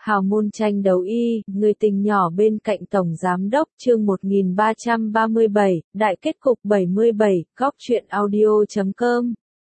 Hào môn tranh đấu y, người tình nhỏ bên cạnh Tổng Giám đốc chương 1337, đại kết cục 77, góc truyện audio.com.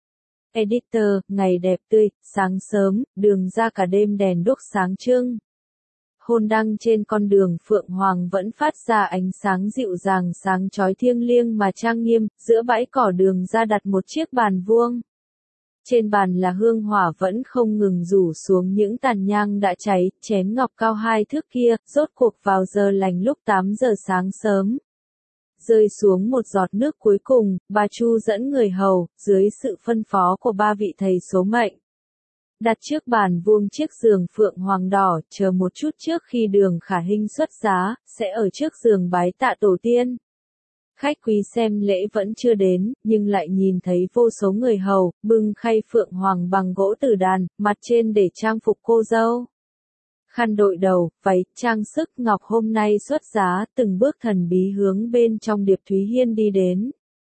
Editor, ngày đẹp tươi, sáng sớm, đường ra cả đêm đèn đuốc sáng trưng. Hôn đăng trên con đường Phượng Hoàng vẫn phát ra ánh sáng dịu dàng sáng chói thiêng liêng mà trang nghiêm, giữa bãi cỏ đường ra đặt một chiếc bàn vuông. Trên bàn là hương hỏa vẫn không ngừng rủ xuống những tàn nhang đã cháy, chén ngọc cao 2 thước kia, rốt cuộc vào giờ lành lúc 8 giờ sáng sớm. Rơi xuống một giọt nước cuối cùng, bà Chu dẫn người hầu, dưới sự phân phó của 3 vị thầy số mệnh. Đặt trước bàn vuông chiếc giường phượng hoàng đỏ, chờ một chút trước khi Đường Khả Hinh xuất giá, sẽ ở trước giường bái tạ tổ tiên. Khách quý xem lễ vẫn chưa đến, nhưng lại nhìn thấy vô số người hầu, bưng khay phượng hoàng bằng gỗ tử đàn, mặt trên để trang phục cô dâu. Khăn đội đầu, váy, trang sức ngọc hôm nay xuất giá, từng bước thần bí hướng bên trong Điệp Thúy Hiên đi đến.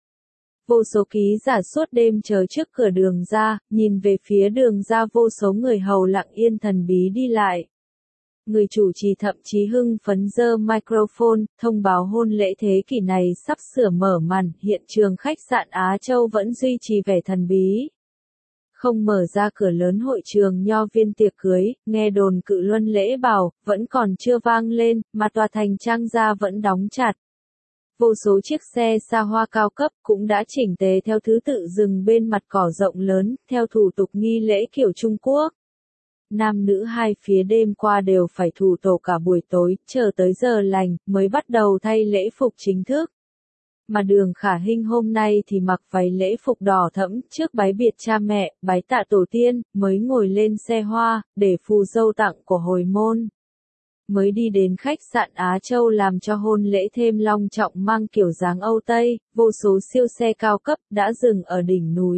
Vô số ký giả suốt đêm chờ trước cửa đường ra, nhìn về phía đường ra vô số người hầu lặng yên thần bí đi lại. Người chủ trì thậm chí hưng phấn giơ microphone, thông báo hôn lễ thế kỷ này sắp sửa mở màn, hiện trường khách sạn Á Châu vẫn duy trì vẻ thần bí. Không mở ra cửa lớn hội trường nho viên tiệc cưới, nghe đồn cự luân lễ bào, vẫn còn chưa vang lên, mà tòa thành trang gia vẫn đóng chặt. Vô số chiếc xe xa hoa cao cấp cũng đã chỉnh tề theo thứ tự dừng bên mặt cỏ rộng lớn, theo thủ tục nghi lễ kiểu Trung Quốc. Nam nữ hai phía đêm qua đều phải thủ tổ cả buổi tối, chờ tới giờ lành, mới bắt đầu thay lễ phục chính thức. Mà Đường Khả Hinh hôm nay thì mặc váy lễ phục đỏ thẫm, trước bái biệt cha mẹ, bái tạ tổ tiên, mới ngồi lên xe hoa, để phù dâu tặng của hồi môn. Mới đi đến khách sạn Á Châu làm cho hôn lễ thêm long trọng mang kiểu dáng Âu Tây, vô số siêu xe cao cấp đã dừng ở đỉnh núi.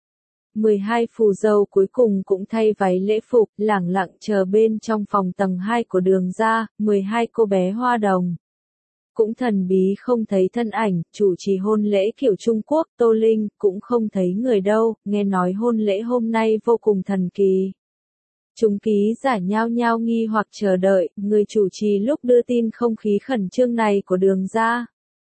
12 phù dâu cuối cùng cũng thay váy lễ phục, lẳng lặng chờ bên trong phòng tầng 2 của đường ra, 12 cô bé hoa đồng. Cũng thần bí không thấy thân ảnh, chủ trì hôn lễ kiểu Trung Quốc, Tô Linh, cũng không thấy người đâu, nghe nói hôn lễ hôm nay vô cùng thần kỳ. Chúng ký giả nhao nhao nghi hoặc chờ đợi, người chủ trì lúc đưa tin không khí khẩn trương này của đường ra.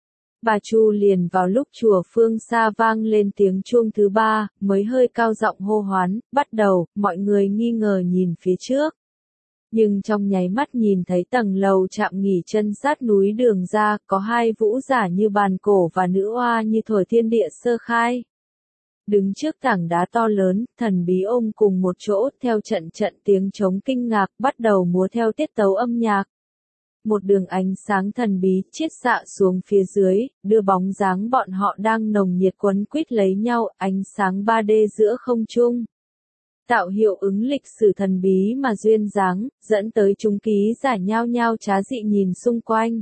Bà Chu liền vào lúc chùa phương xa vang lên tiếng chuông thứ 3, mới hơi cao giọng hô hoán, bắt đầu, mọi người nghi ngờ nhìn phía trước. Nhưng trong nháy mắt nhìn thấy tầng lầu chạm nghỉ chân sát núi đường ra, có 2 vũ giả như bàn cổ và nữ oa như thuở thiên địa sơ khai. Đứng trước tảng đá to lớn, thần bí ôm cùng một chỗ, theo trận tiếng trống kinh ngạc, bắt đầu múa theo tiết tấu âm nhạc. Một đường ánh sáng thần bí chiết xạ xuống phía dưới, đưa bóng dáng bọn họ đang nồng nhiệt quấn quýt lấy nhau, ánh sáng 3D giữa không trung. Tạo hiệu ứng lịch sử thần bí mà duyên dáng, dẫn tới chúng ký giả nhao nhao trá dị nhìn xung quanh.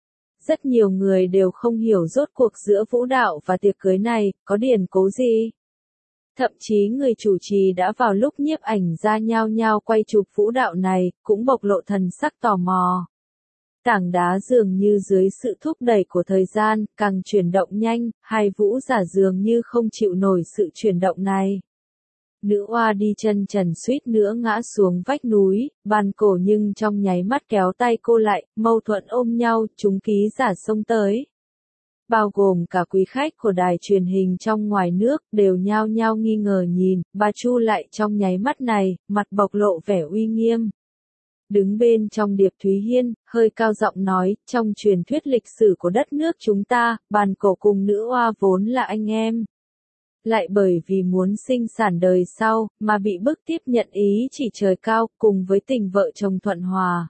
Rất nhiều người đều không hiểu rốt cuộc giữa vũ đạo và tiệc cưới này, có điển cố gì. Thậm chí người chủ trì đã vào lúc nhiếp ảnh ra nhao nhao quay chụp vũ đạo này, cũng bộc lộ thần sắc tò mò. Tảng đá dường như dưới sự thúc đẩy của thời gian, càng chuyển động nhanh, 2 vũ giả dường như không chịu nổi sự chuyển động này. Nữ oa đi chân trần suýt nữa ngã xuống vách núi, bàn cổ nhưng trong nháy mắt kéo tay cô lại, mâu thuẫn ôm nhau, chúng ký giả xông tới. Bao gồm cả quý khách của đài truyền hình trong ngoài nước, đều nhao nhao nghi ngờ nhìn, bà Chu lại trong nháy mắt này, mặt bộc lộ vẻ uy nghiêm. Đứng bên trong Điệp Thúy Hiên, hơi cao giọng nói, trong truyền thuyết lịch sử của đất nước chúng ta, bàn cổ cùng nữ oa vốn là anh em. Lại bởi vì muốn sinh sản đời sau, mà bị bức tiếp nhận ý chỉ trời cao, cùng với tình vợ chồng thuận hòa.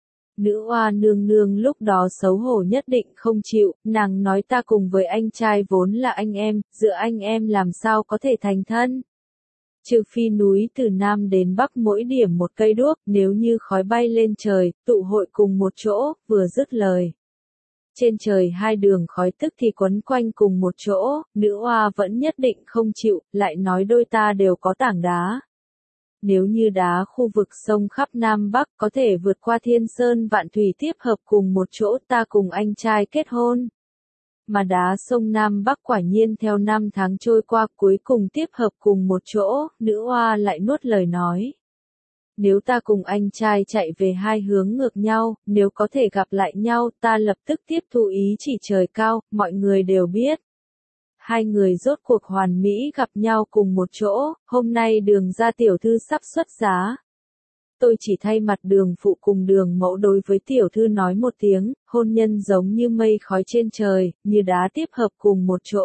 Nữ oa nương nương lúc đó xấu hổ nhất định không chịu, nàng nói ta cùng với anh trai vốn là anh em, giữa anh em làm sao có thể thành thân. Trừ phi núi từ Nam đến Bắc mỗi điểm một cây đuốc, nếu như khói bay lên trời, tụ hội cùng một chỗ, vừa dứt lời. Trên trời 2 đường khói tức thì quấn quanh cùng một chỗ, nữ oa vẫn nhất định không chịu, lại nói đôi ta đều có tảng đá. Nếu như đá khu vực sông khắp Nam Bắc có thể vượt qua thiên sơn vạn thủy tiếp hợp cùng một chỗ, ta cùng anh trai kết hôn. Mà đá sông Nam Bắc quả nhiên theo năm tháng trôi qua cuối cùng tiếp hợp cùng một chỗ, nữ oa lại nuốt lời nói. Nếu ta cùng anh trai chạy về hai hướng ngược nhau, nếu có thể gặp lại nhau, ta lập tức tiếp thu ý chỉ trời cao, mọi người đều biết. Hai người rốt cuộc hoàn mỹ gặp nhau cùng một chỗ, hôm nay Đường gia tiểu thư sắp xuất giá. Tôi chỉ thay mặt Đường phụ cùng Đường mẫu đối với tiểu thư nói một tiếng, hôn nhân giống như mây khói trên trời, như đá tiếp hợp cùng một chỗ.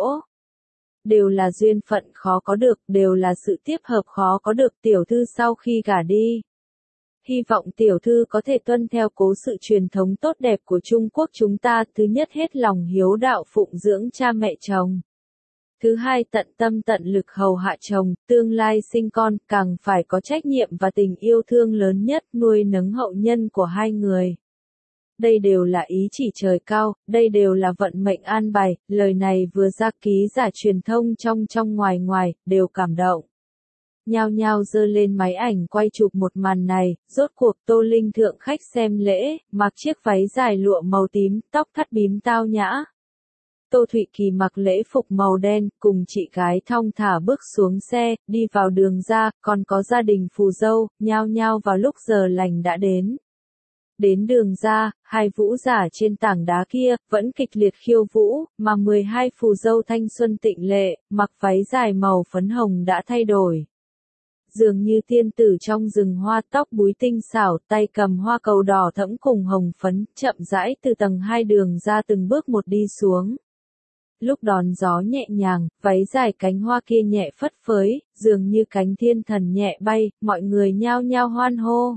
Đều là duyên phận khó có được, đều là sự tiếp hợp khó có được. Tiểu thư sau khi gả đi, hy vọng tiểu thư có thể tuân theo cố sự truyền thống tốt đẹp của Trung Quốc chúng ta, thứ nhất hết lòng hiếu đạo phụng dưỡng cha mẹ chồng. Thứ hai tận tâm tận lực hầu hạ chồng, tương lai sinh con, càng phải có trách nhiệm và tình yêu thương lớn nhất nuôi nấng hậu nhân của hai người. Đây đều là ý chỉ trời cao, đây đều là vận mệnh an bài, lời này vừa ra ký giả truyền thông trong ngoài ngoài, đều cảm động. Nhao nhao giơ lên máy ảnh quay chụp một màn này, rốt cuộc Tô Linh thượng khách xem lễ, mặc chiếc váy dài lụa màu tím, tóc thắt bím tao nhã. Tô Thụy Kỳ mặc lễ phục màu đen, cùng chị gái thong thả bước xuống xe, đi vào Đường ra, còn có gia đình phù dâu, nhao nhao vào lúc giờ lành đã đến. Đến Đường ra, hai vũ giả trên tảng đá kia, vẫn kịch liệt khiêu vũ, mà 12 phù dâu thanh xuân tịnh lệ, mặc váy dài màu phấn hồng đã thay đổi. Dường như tiên tử trong rừng hoa, tóc búi tinh xảo, tay cầm hoa cầu đỏ thẫm cùng hồng phấn, chậm rãi từ tầng 2 Đường ra từng bước một đi xuống. Lúc đón gió nhẹ nhàng, váy dài cánh hoa kia nhẹ phất phới, dường như cánh thiên thần nhẹ bay, mọi người nhao nhao hoan hô.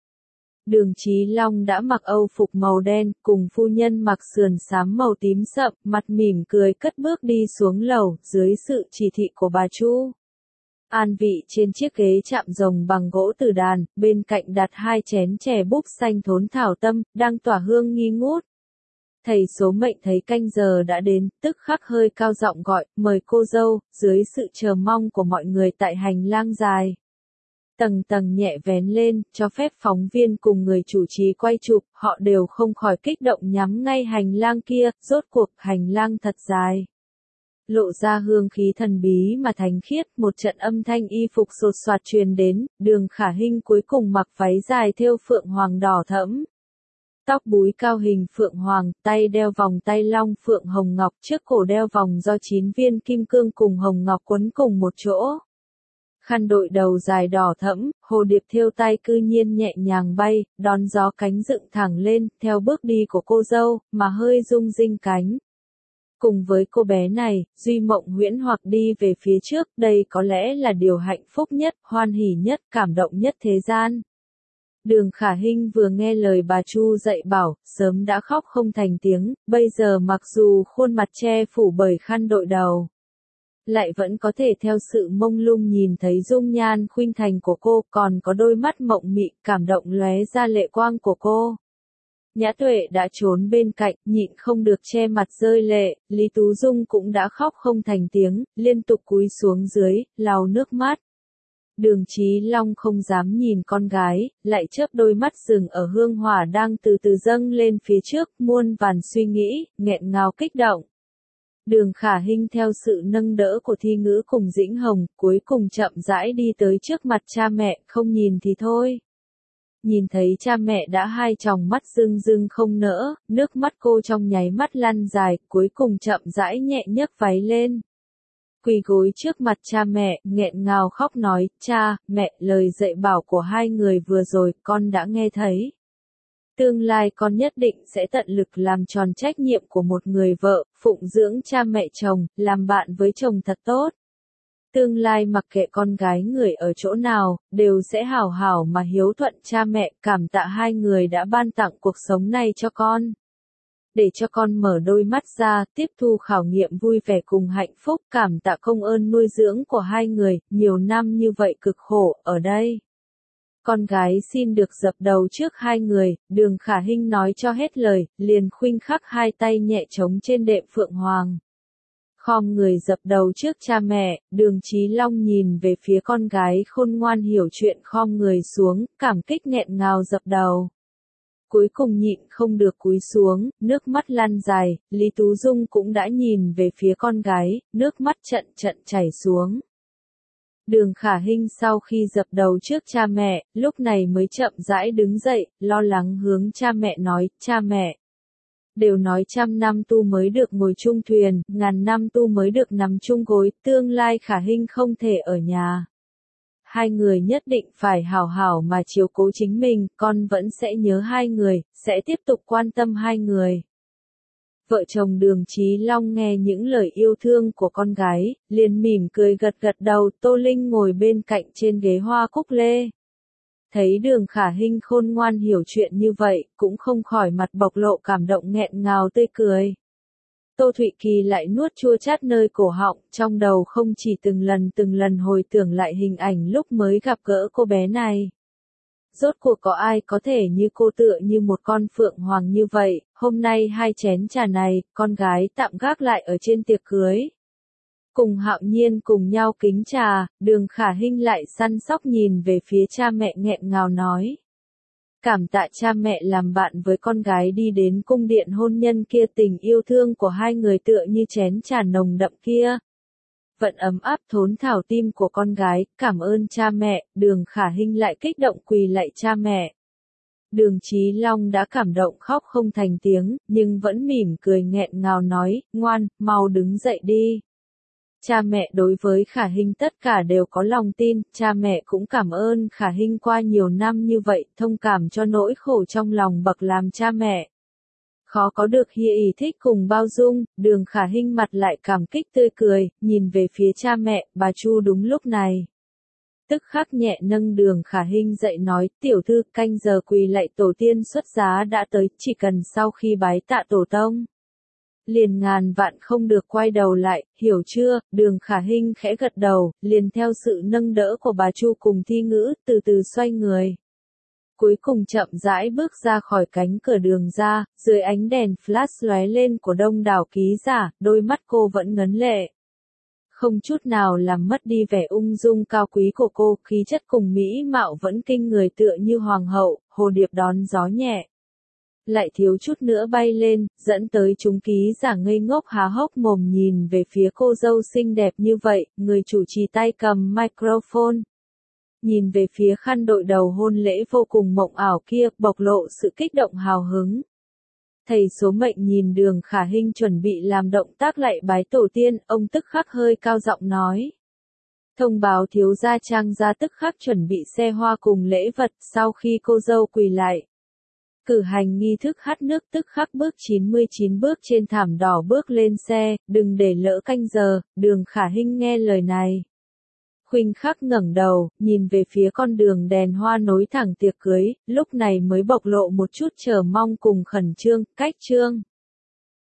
Đường Chí Long đã mặc âu phục màu đen, cùng phu nhân mặc sườn xám màu tím sậm, mặt mỉm cười cất bước đi xuống lầu, dưới sự chỉ thị của bà Chu. An vị trên chiếc ghế chạm rồng bằng gỗ từ đàn, bên cạnh đặt hai chén chè búp xanh thốn thảo tâm, đang tỏa hương nghi ngút. Thầy số mệnh thấy canh giờ đã đến, tức khắc hơi cao giọng gọi, mời cô dâu, dưới sự chờ mong của mọi người tại hành lang dài. Tầng tầng nhẹ vén lên, cho phép phóng viên cùng người chủ trì quay chụp, họ đều không khỏi kích động nhắm ngay hành lang kia, rốt cuộc hành lang thật dài. Lộ ra hương khí thần bí mà thánh khiết, một trận âm thanh y phục sột soạt truyền đến, Đường Khả Hinh cuối cùng mặc váy dài thêu phượng hoàng đỏ thẫm. Tóc búi cao hình phượng hoàng, tay đeo vòng tay long phượng hồng ngọc, trước cổ đeo vòng do 9 viên kim cương cùng hồng ngọc quấn cùng một chỗ. Khăn đội đầu dài đỏ thẫm, hồ điệp thêu tay cư nhiên nhẹ nhàng bay, đón gió cánh dựng thẳng lên, theo bước đi của cô dâu, mà hơi rung rinh cánh. Cùng với cô bé này, Duy Mộng Huyễn hoặc đi về phía trước, đây có lẽ là điều hạnh phúc nhất, hoan hỉ nhất, cảm động nhất thế gian. Đường Khả Hinh vừa nghe lời bà Chu dạy bảo, sớm đã khóc không thành tiếng, bây giờ mặc dù khuôn mặt che phủ bởi khăn đội đầu, lại vẫn có thể theo sự mông lung nhìn thấy dung nhan khuynh thành của cô, còn có đôi mắt mộng mị, cảm động lóe ra lệ quang của cô. Nhã Tuệ đã trốn bên cạnh, nhịn không được che mặt rơi lệ, Lý Tú Dung cũng đã khóc không thành tiếng, liên tục cúi xuống dưới, lau nước mắt. Đường Chí Long không dám nhìn con gái, lại chớp đôi mắt dừng ở hương hỏa đang từ từ dâng lên phía trước, muôn vàn suy nghĩ, nghẹn ngào kích động. Đường Khả Hinh theo sự nâng đỡ của Thi Ngữ cùng Dĩnh Hồng, cuối cùng chậm rãi đi tới trước mặt cha mẹ, không nhìn thì thôi. Nhìn thấy cha mẹ đã hai tròng mắt rưng rưng không nỡ, nước mắt cô trong nháy mắt lăn dài, cuối cùng chậm rãi nhẹ nhấc váy lên. Quỳ gối trước mặt cha mẹ, nghẹn ngào khóc nói, cha, mẹ, lời dạy bảo của hai người vừa rồi, con đã nghe thấy. Tương lai con nhất định sẽ tận lực làm tròn trách nhiệm của một người vợ, phụng dưỡng cha mẹ chồng, làm bạn với chồng thật tốt. Tương lai mặc kệ con gái người ở chỗ nào, đều sẽ hảo hảo mà hiếu thuận cha mẹ, cảm tạ hai người đã ban tặng cuộc sống này cho con. Để cho con mở đôi mắt ra, tiếp thu khảo nghiệm vui vẻ cùng hạnh phúc, cảm tạ công ơn nuôi dưỡng của hai người, nhiều năm như vậy cực khổ, ở đây. Con gái xin được dập đầu trước hai người, Đường Khả Hinh nói cho hết lời, liền khoanh khắc hai tay nhẹ trống trên đệm phượng hoàng. Khom người dập đầu trước cha mẹ, Đường Chí Long nhìn về phía con gái khôn ngoan hiểu chuyện khom người xuống, cảm kích nghẹn ngào dập đầu. Cuối cùng nhịn không được cúi xuống, nước mắt lăn dài, Lý Tú Dung cũng đã nhìn về phía con gái, nước mắt trận trận chảy xuống. Đường Khả Hinh sau khi dập đầu trước cha mẹ, lúc này mới chậm rãi đứng dậy, lo lắng hướng cha mẹ nói, cha mẹ. Đều nói 100 năm tu mới được ngồi chung thuyền, 1000 năm tu mới được nằm chung gối, tương lai Khả Hinh không thể ở nhà. Hai người nhất định phải hảo hảo mà chiếu cố chính mình, con vẫn sẽ nhớ hai người, sẽ tiếp tục quan tâm hai người. Vợ chồng Đường Chí Long nghe những lời yêu thương của con gái, liền mỉm cười gật gật đầu. Tô Linh ngồi bên cạnh trên ghế hoa cúc lê. Thấy Đường Khả Hinh khôn ngoan hiểu chuyện như vậy, cũng không khỏi mặt bộc lộ cảm động nghẹn ngào tươi cười. Tô Thụy Kỳ lại nuốt chua chát nơi cổ họng, trong đầu không chỉ từng lần hồi tưởng lại hình ảnh lúc mới gặp gỡ cô bé này. Rốt cuộc có ai có thể như cô tựa như một con phượng hoàng như vậy, hôm nay 2 chén trà này, con gái tạm gác lại ở trên tiệc cưới. Cùng Hạo Nhiên cùng nhau kính trà, Đường Khả Hinh lại săn sóc nhìn về phía cha mẹ nghẹn ngào nói. Cảm tạ cha mẹ làm bạn với con gái đi đến cung điện hôn nhân kia, tình yêu thương của hai người tựa như chén trà nồng đậm kia. Vẫn ấm áp thốn thảo tim của con gái, cảm ơn cha mẹ. Đường Khả Hinh lại kích động quỳ lạy cha mẹ. Đường Chí Long đã cảm động khóc không thành tiếng, nhưng vẫn mỉm cười nghẹn ngào nói, ngoan, mau đứng dậy đi. Cha mẹ đối với Khả Hinh tất cả đều có lòng tin, cha mẹ cũng cảm ơn Khả Hinh qua nhiều năm như vậy, thông cảm cho nỗi khổ trong lòng bậc làm cha mẹ. Khó có được hi ý thích cùng bao dung, Đường Khả Hinh mặt lại cảm kích tươi cười, nhìn về phía cha mẹ, bà Chu đúng lúc này. Tức khắc nhẹ nâng Đường Khả Hinh dậy nói, tiểu thư, canh giờ quỳ lạy tổ tiên xuất giá đã tới, chỉ cần sau khi bái tạ tổ tông. Liền ngàn vạn không được quay đầu lại, hiểu chưa? Đường Khả Hinh khẽ gật đầu, liền theo sự nâng đỡ của bà Chu cùng Thi Ngữ, từ từ xoay người. Cuối cùng chậm rãi bước ra khỏi cánh cửa đường ra, dưới ánh đèn flash lóe lên của đông đảo ký giả, đôi mắt cô vẫn ngấn lệ. Không chút nào làm mất đi vẻ ung dung cao quý của cô, khí chất cùng mỹ mạo vẫn kinh người tựa như hoàng hậu, hồ điệp đón gió nhẹ. Lại thiếu chút nữa bay lên, dẫn tới chúng ký giả ngây ngốc há hốc mồm nhìn về phía cô dâu xinh đẹp như vậy, người chủ trì tay cầm microphone. Nhìn về phía khăn đội đầu hôn lễ vô cùng mộng ảo kia, bộc lộ sự kích động hào hứng. Thầy số mệnh nhìn Đường Khả Hinh chuẩn bị làm động tác lạy bái tổ tiên, ông tức khắc hơi cao giọng nói. Thông báo thiếu gia Trang gia tức khắc chuẩn bị xe hoa cùng lễ vật, sau khi cô dâu quỳ lại. Cử hành nghi thức hát nước tức khắc bước 99 bước trên thảm đỏ bước lên xe, đừng để lỡ canh giờ. Đường Khả Hinh nghe lời này. Khoảnh khắc ngẩng đầu, nhìn về phía con đường đèn hoa nối thẳng tiệc cưới, lúc này mới bộc lộ một chút chờ mong cùng khẩn trương, cách trương.